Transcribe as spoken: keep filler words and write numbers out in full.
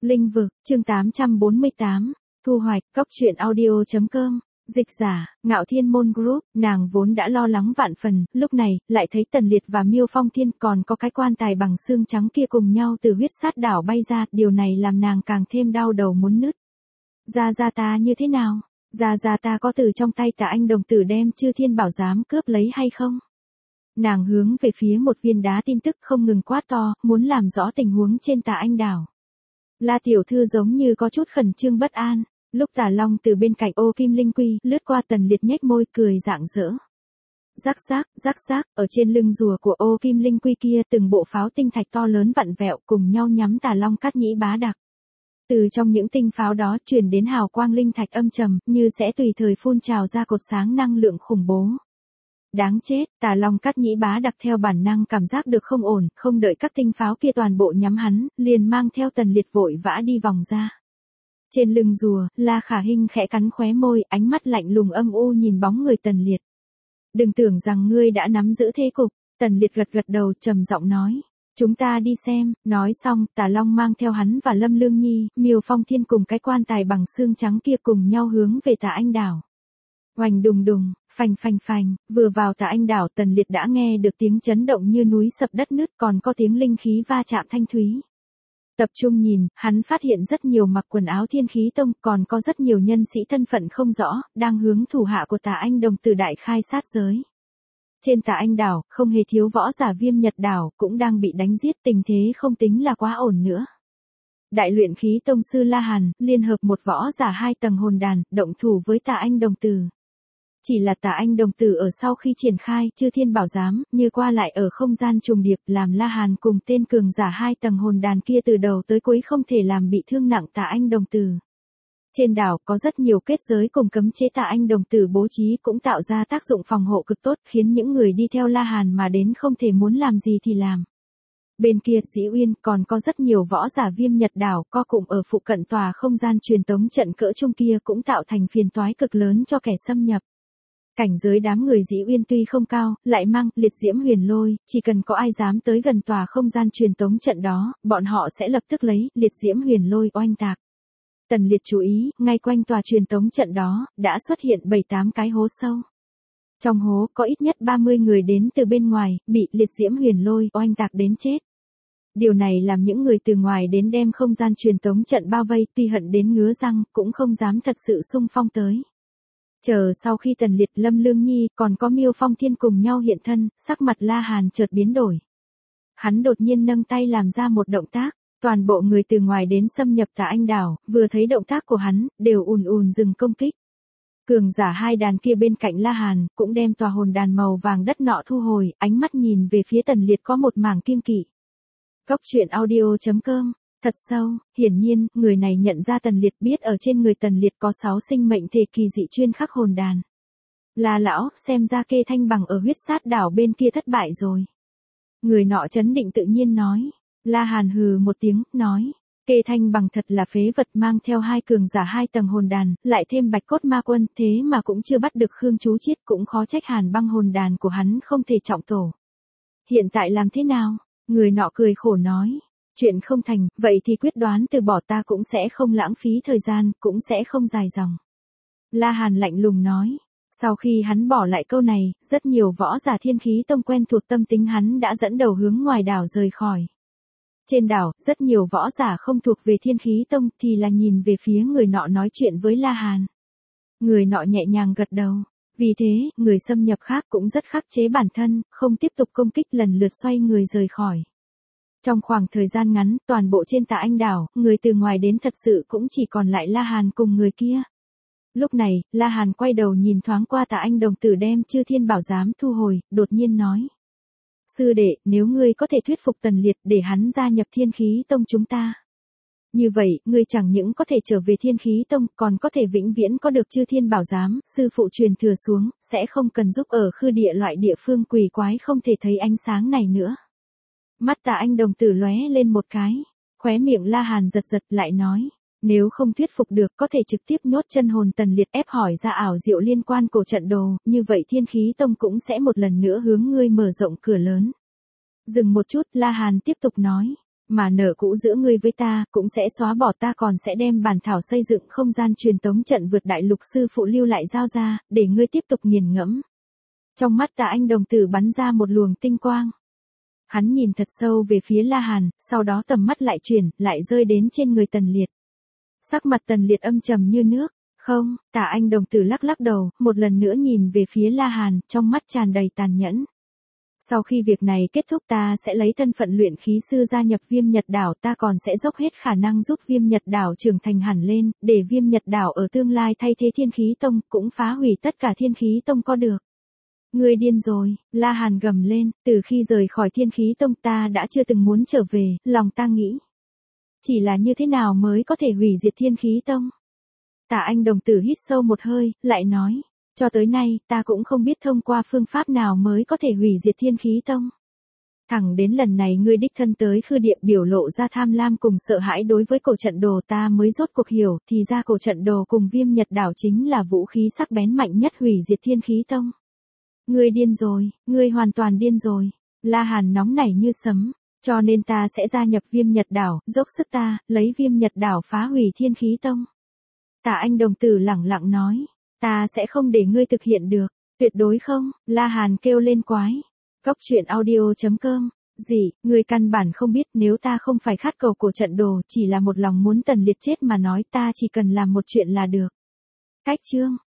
Linh vực, chương tám trăm bốn mươi tám, thu hoạch, cốc truyện audio.com, dịch giả, Ngạo Thiên Môn Group, nàng vốn đã lo lắng vạn phần, lúc này, lại thấy Tần Liệt và Miêu Phong Thiên còn có cái quan tài bằng xương trắng kia cùng nhau từ huyết sát đảo bay ra, điều này làm nàng càng thêm đau đầu muốn nứt. Ra ra ta như thế nào? Ra ra ta có từ trong tay Tà Anh đồng tử đem Chư Thiên Bảo Giám cướp lấy hay không? Nàng hướng về phía một viên đá tin tức không ngừng quát to, muốn làm rõ tình huống trên Tà Anh đảo. La tiểu thư giống như có chút khẩn trương bất an, lúc Tà Long từ bên cạnh ô kim linh quy lướt qua Tần Liệt nhếch môi cười rạng rỡ. Rắc rác, rắc rác, ở trên lưng rùa của ô kim linh quy kia từng bộ pháo tinh thạch to lớn vặn vẹo cùng nhau nhắm Tà Long cát nhĩ bá đặc. Từ trong những tinh pháo đó truyền đến hào quang linh thạch âm trầm, như sẽ tùy thời phun trào ra cột sáng năng lượng khủng bố. Đáng chết, Tà Long cát nhĩ bá đặc theo bản năng cảm giác được không ổn, không đợi các tinh pháo kia toàn bộ nhắm hắn, liền mang theo Tần Liệt vội vã đi vòng ra. Trên lưng rùa, La Khả Hinh khẽ cắn khóe môi, ánh mắt lạnh lùng âm u nhìn bóng người Tần Liệt. Đừng tưởng rằng ngươi đã nắm giữ thế cục, Tần Liệt gật gật đầu trầm giọng nói. Chúng ta đi xem, nói xong, Tà Long mang theo hắn và Lâm Lương Nhi, Miêu Phong Thiên cùng cái quan tài bằng xương trắng kia cùng nhau hướng về Tà Anh đảo. Oành đùng đùng, phành phành phành, vừa vào Tà Anh đảo Tần Liệt đã nghe được tiếng chấn động như núi sập đất nứt còn có tiếng linh khí va chạm thanh thúy. Tập trung nhìn, hắn phát hiện rất nhiều mặc quần áo Thiên Khí Tông còn có rất nhiều nhân sĩ thân phận không rõ, đang hướng thủ hạ của Tà Anh đồng tử đại khai sát giới. Trên Tà Anh đảo, không hề thiếu võ giả Viêm Nhật đảo, cũng đang bị đánh giết, tình thế không tính là quá ổn nữa. Đại luyện khí tông sư La Hàn, liên hợp một võ giả hai tầng hồn đàn, động thủ với Tà Anh đồng tử. Chỉ là Tà Anh đồng tử ở sau khi triển khai, Chư Thiên Bảo Giám, như qua lại ở không gian trùng điệp, làm La Hàn cùng tên cường giả hai tầng hồn đàn kia từ đầu tới cuối không thể làm bị thương nặng Tà Anh đồng tử. Trên đảo có rất nhiều kết giới cùng cấm chế Tà Anh đồng tử bố trí cũng tạo ra tác dụng phòng hộ cực tốt, khiến những người đi theo La Hàn mà đến không thể muốn làm gì thì làm. Bên kia Dĩ Uyên còn có rất nhiều võ giả Viêm Nhật đảo co cụm ở phụ cận tòa không gian truyền tống trận cỡ trung kia cũng tạo thành phiền toái cực lớn cho kẻ xâm nhập. Cảnh giới đám người Dĩ Uyên tuy không cao, lại mang liệt diễm huyền lôi, chỉ cần có ai dám tới gần tòa không gian truyền tống trận đó, bọn họ sẽ lập tức lấy liệt diễm huyền lôi oanh tạc. Tần Liệt chú ý, ngay quanh tòa truyền tống trận đó, đã xuất hiện bảy tám cái hố sâu. Trong hố có ít nhất ba mươi người đến từ bên ngoài, bị liệt diễm huyền lôi oanh tạc đến chết. Điều này làm những người từ ngoài đến đem không gian truyền tống trận bao vây, tuy hận đến ngứa răng, cũng không dám thật sự xung phong tới. Chờ sau khi Tần Liệt, Lâm Lương Nhi, còn có Miêu Phong Thiên cùng nhau hiện thân, sắc mặt La Hàn chợt biến đổi. Hắn đột nhiên nâng tay làm ra một động tác. Toàn bộ người từ ngoài đến xâm nhập Tà Anh đảo, vừa thấy động tác của hắn, đều ùn ùn dừng công kích. Cường giả hai đàn kia bên cạnh La Hàn, cũng đem tòa hồn đàn màu vàng đất nọ thu hồi, ánh mắt nhìn về phía Tần Liệt có một mảng kiêng kỵ. Cốc truyện audio.com, thật sâu, hiển nhiên, người này nhận ra Tần Liệt, biết ở trên người Tần Liệt có sáu sinh mệnh thể kỳ dị chuyên khắc hồn đàn. La lão, xem ra Kê Thanh Bằng ở huyết sát đảo bên kia thất bại rồi. Người nọ chấn định tự nhiên nói. La Hàn hừ một tiếng, nói, Kê Thanh Bằng thật là phế vật, mang theo hai cường giả hai tầng hồn đàn, lại thêm Bạch Cốt Ma Quân, thế mà cũng chưa bắt được Khương Chú Chiết, cũng khó trách Hàn Băng hồn đàn của hắn không thể trọng tổ. Hiện tại làm thế nào? Người nọ cười khổ nói, chuyện không thành, vậy thì quyết đoán từ bỏ, ta cũng sẽ không lãng phí thời gian, cũng sẽ không dài dòng. La Hàn lạnh lùng nói. Sau khi hắn bỏ lại câu này, rất nhiều võ giả Thiên Khí Tông quen thuộc tâm tính hắn đã dẫn đầu hướng ngoài đảo rời khỏi. Trên đảo, rất nhiều võ giả không thuộc về Thiên Khí Tông thì là nhìn về phía người nọ nói chuyện với La Hàn. Người nọ nhẹ nhàng gật đầu. Vì thế, người xâm nhập khác cũng rất khắc chế bản thân, không tiếp tục công kích, lần lượt xoay người rời khỏi. Trong khoảng thời gian ngắn, toàn bộ trên Tà Anh đảo, người từ ngoài đến thật sự cũng chỉ còn lại La Hàn cùng người kia. Lúc này, La Hàn quay đầu nhìn thoáng qua Tà Anh đồng tử đem Chư Thiên Bảo Giám thu hồi, đột nhiên nói. Sư đệ, nếu ngươi có thể thuyết phục Tần Liệt để hắn gia nhập Thiên Khí Tông chúng ta. Như vậy, ngươi chẳng những có thể trở về Thiên Khí Tông, còn có thể vĩnh viễn có được Chư Thiên Bảo Giám, sư phụ truyền thừa xuống, sẽ không cần giúp ở khư địa loại địa phương quỷ quái không thể thấy ánh sáng này nữa. Mắt Tà Anh đồng tử lóe lên một cái, khóe miệng La Hàn giật giật lại nói. Nếu không thuyết phục được có thể trực tiếp nhốt chân hồn Tần Liệt ép hỏi ra ảo diệu liên quan cổ trận đồ, như vậy Thiên Khí Tông cũng sẽ một lần nữa hướng ngươi mở rộng cửa lớn. Dừng một chút, La Hàn tiếp tục nói. Mà nợ cũ giữa ngươi với ta, cũng sẽ xóa bỏ, ta còn sẽ đem bản thảo xây dựng không gian truyền tống trận vượt đại lục sư phụ lưu lại giao ra, để ngươi tiếp tục nghiền ngẫm. Trong mắt Tạ Anh đồng tử bắn ra một luồng tinh quang. Hắn nhìn thật sâu về phía La Hàn, sau đó tầm mắt lại chuyển, lại rơi đến trên người Tần Liệt. Sắc mặt Tần Liệt âm trầm như nước. Không, Tạ Anh đồng tử lắc lắc đầu, một lần nữa nhìn về phía La Hàn, trong mắt tràn đầy tàn nhẫn. Sau khi việc này kết thúc ta sẽ lấy thân phận luyện khí sư gia nhập Viêm Nhật Đảo, ta còn sẽ dốc hết khả năng giúp Viêm Nhật Đảo trưởng thành hẳn lên, để Viêm Nhật Đảo ở tương lai thay thế Thiên Khí Tông, cũng phá hủy tất cả Thiên Khí Tông có được. Ngươi điên rồi, La Hàn gầm lên, từ khi rời khỏi Thiên Khí Tông ta đã chưa từng muốn trở về, lòng ta nghĩ. Chỉ là như thế nào mới có thể hủy diệt Thiên Khí Tông? Tạ Anh đồng tử hít sâu một hơi, lại nói. Cho tới nay, ta cũng không biết thông qua phương pháp nào mới có thể hủy diệt Thiên Khí Tông. Thẳng đến lần này ngươi đích thân tới Khư Địa biểu lộ ra tham lam cùng sợ hãi đối với cổ trận đồ, ta mới rốt cuộc hiểu, thì ra cổ trận đồ cùng Viêm Nhật Đảo chính là vũ khí sắc bén mạnh nhất hủy diệt Thiên Khí Tông. Ngươi điên rồi, ngươi hoàn toàn điên rồi. La Hàn nóng nảy như sấm, cho nên ta sẽ gia nhập Viêm Nhật Đảo, dốc sức ta, lấy Viêm Nhật Đảo phá hủy Thiên Khí Tông. Tạ Anh đồng tử lẳng lặng nói. Ta sẽ không để ngươi thực hiện được, tuyệt đối không, La Hàn kêu lên quái. Góc truyện audio chấm com, gì, ngươi căn bản không biết, nếu ta không phải khát cầu cổ trận đồ, chỉ là một lòng muốn Tần Liệt chết mà nói, ta chỉ cần làm một chuyện là được. Cách chương